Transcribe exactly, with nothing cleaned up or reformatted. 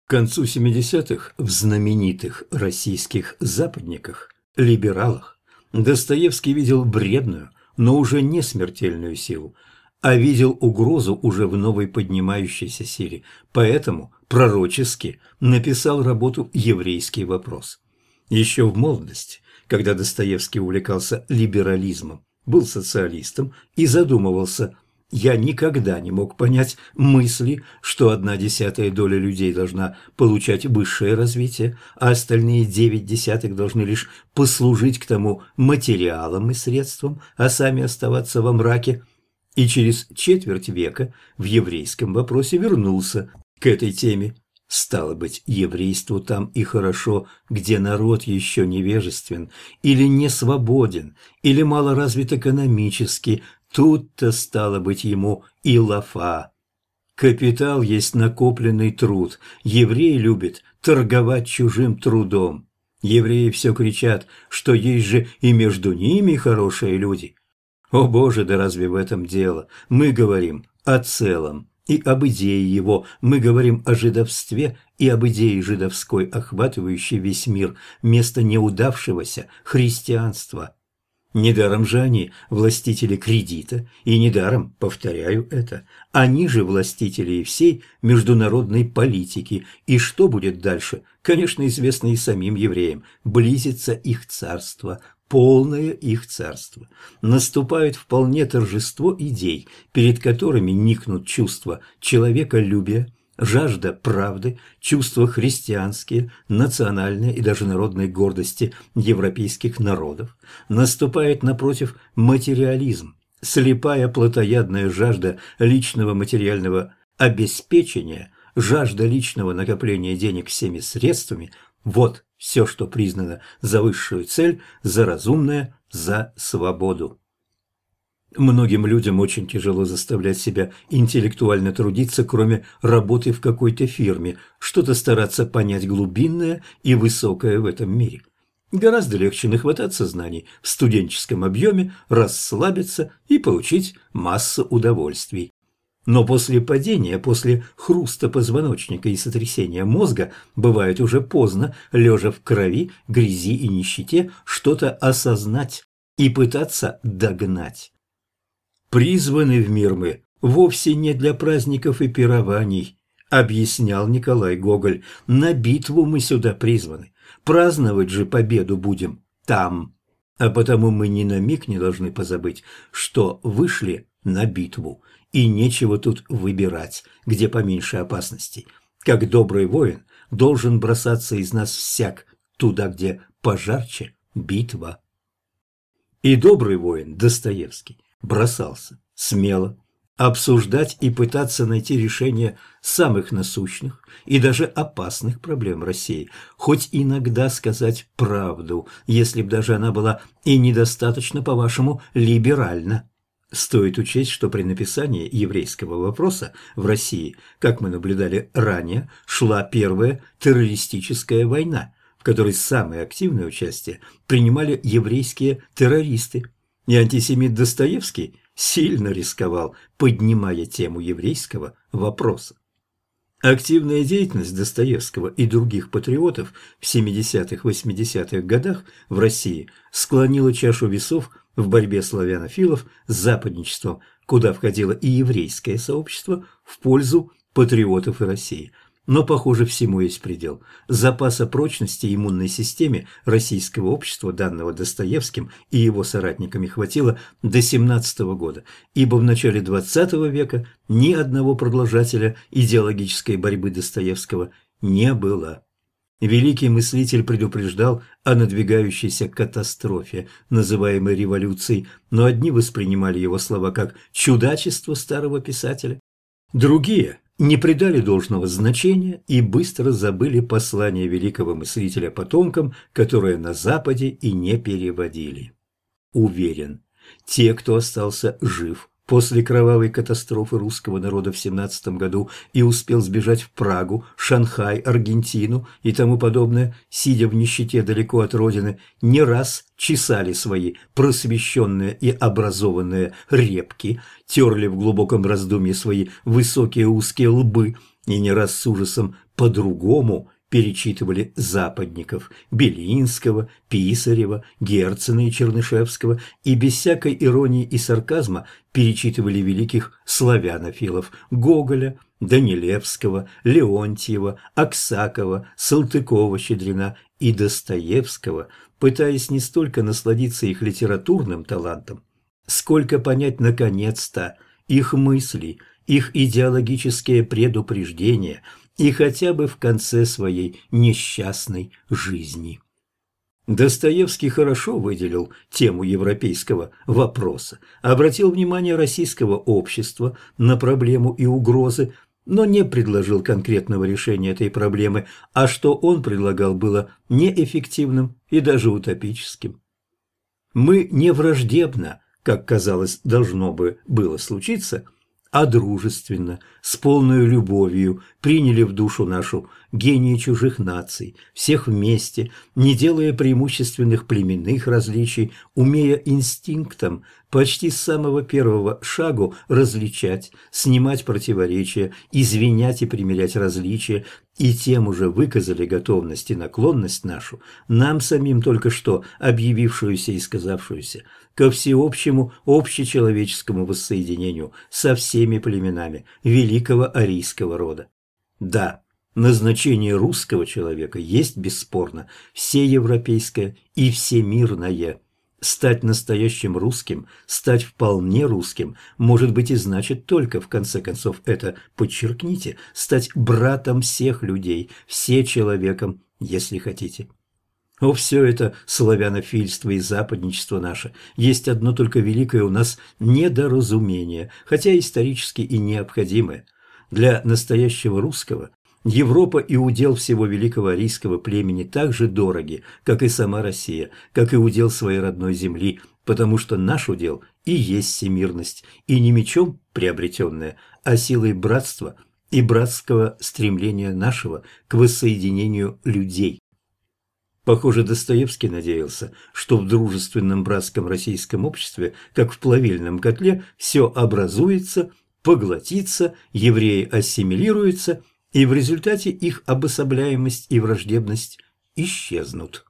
К концу семидесятых в знаменитых российских западниках, либералах, Достоевский видел вредную, но уже не смертельную силу, а видел угрозу уже в новой поднимающейся силе, поэтому пророчески написал работу «Еврейский вопрос». Еще в молодости, когда Достоевский увлекался либерализмом, был социалистом и задумывался: я никогда не мог понять мысли, что одна десятая доля людей должна получать высшее развитие, а остальные девять десятых должны лишь послужить к тому материалом и средством, а сами оставаться во мраке. И через четверть века в еврейском вопросе вернулся к этой теме. Стало быть, еврейству там и хорошо, где народ еще невежествен, или не свободен, или мало развит экономически. Тут-то, стало быть, ему и лафа. Капитал есть накопленный труд. Еврей любит торговать чужим трудом. Евреи все кричат, что есть же и между ними хорошие люди. О Боже, да разве в этом дело? Мы говорим о целом и об идее его. Мы говорим о жидовстве и об идее жидовской, охватывающей весь мир, вместо неудавшегося христианства. Недаром же они властители кредита, и недаром, повторяю это, они же властители и всей международной политики. И что будет дальше, конечно, известно и самим евреям. Близится их царство, полное их царство. Наступает вполне торжество идей, перед которыми никнут чувства человеколюбия, жажда правды, чувства христианские, национальные и даже народной гордости европейских народов. Наступает, напротив, материализм, слепая плотоядная жажда личного материального обеспечения, жажда личного накопления денег всеми средствами. Вот все, что признано за высшую цель, за разумное, за свободу. Многим людям очень тяжело заставлять себя интеллектуально трудиться, кроме работы в какой-то фирме, что-то стараться понять глубинное и высокое в этом мире. Гораздо легче нахвататься знаний в студенческом объеме, расслабиться и получить массу удовольствий. Но после падения, после хруста позвоночника и сотрясения мозга, бывает уже поздно, лежа в крови, грязи и нищете, что-то осознать и пытаться догнать. Призваны в мир мы вовсе не для праздников и пирований, объяснял Николай Гоголь. На битву мы сюда призваны. Праздновать же победу будем там. А потому мы ни на миг не должны позабыть, что вышли на битву, и нечего тут выбирать, где поменьше опасностей. Как добрый воин должен бросаться из нас всяк туда, где пожарче битва. И добрый воин Достоевский бросался смело обсуждать и пытаться найти решение самых насущных и даже опасных проблем России, хоть иногда сказать правду, если б даже она была и недостаточно, по-вашему, либеральна. Стоит учесть, что при написании еврейского вопроса в России, как мы наблюдали ранее, шла первая террористическая война, в которой самое активное участие принимали еврейские террористы. И антисемит Достоевский сильно рисковал, поднимая тему еврейского вопроса. Активная деятельность Достоевского и других патриотов в семидесятых-восьмидесятых годах в России склонила чашу весов в борьбе славянофилов с западничеством, куда входило и еврейское сообщество, в пользу патриотов и России. Но, похоже, всему есть предел. Запаса прочности иммунной системе российского общества, данного Достоевским и его соратниками, хватило до семнадцатого года, ибо в начале двадцатого века ни одного продолжателя идеологической борьбы Достоевского не было. Великий мыслитель предупреждал о надвигающейся катастрофе, называемой революцией, но одни воспринимали его слова как чудачество старого писателя, другие не придали должного значения и быстро забыли послание великого мыслителя потомкам, которое на Западе и не переводили. Уверен, те, кто остался жив после кровавой катастрофы русского народа в семнадцатом году и успел сбежать в Прагу, Шанхай, Аргентину и тому подобное, сидя в нищете далеко от родины, не раз чесали свои просвещенные и образованные репки, терли в глубоком раздумье свои высокие узкие лбы и не раз с ужасом по-другому перечитывали западников Белинского, Писарева, Герцена и Чернышевского и без всякой иронии и сарказма перечитывали великих славянофилов Гоголя, Данилевского, Леонтьева, Аксакова, Салтыкова-Щедрина и Достоевского, пытаясь не столько насладиться их литературным талантом, сколько понять наконец-то их мысли, их идеологические предупреждения и хотя бы в конце своей несчастной жизни. Достоевский хорошо выделил тему европейского вопроса, обратил внимание российского общества на проблему и угрозы, но не предложил конкретного решения этой проблемы, а что он предлагал, было неэффективным и даже утопическим. Мы не враждебно, как казалось должно бы было случиться, а дружественно, с полной любовью приняли в душу нашу гении чужих наций, всех вместе, не делая преимущественных племенных различий, умея инстинктом почти с самого первого шагу различать, снимать противоречия, извинять и примирять различия, и тем уже выказали готовность и наклонность нашу, нам самим только что объявившуюся и сказавшуюся, ко всеобщему общечеловеческому воссоединению со всеми племенами великого арийского рода. Да, назначение русского человека есть бесспорно всеевропейское и всемирное. Стать настоящим русским, стать вполне русским, может быть и значит только, в конце концов, это подчеркните, стать братом всех людей, все человеком, если хотите. О, все это славянофильство и западничество наше, есть одно только великое у нас недоразумение, хотя исторически и необходимое. Для настоящего русского Европа и удел всего великого арийского племени так же дороги, как и сама Россия, как и удел своей родной земли, потому что наш удел и есть всемирность, и не мечом приобретенная, а силой братства и братского стремления нашего к воссоединению людей. Похоже, Достоевский надеялся, что в дружественном братском российском обществе, как в плавильном котле, все образуется, поглотится, евреи ассимилируются, и в результате их обособляемость и враждебность исчезнут.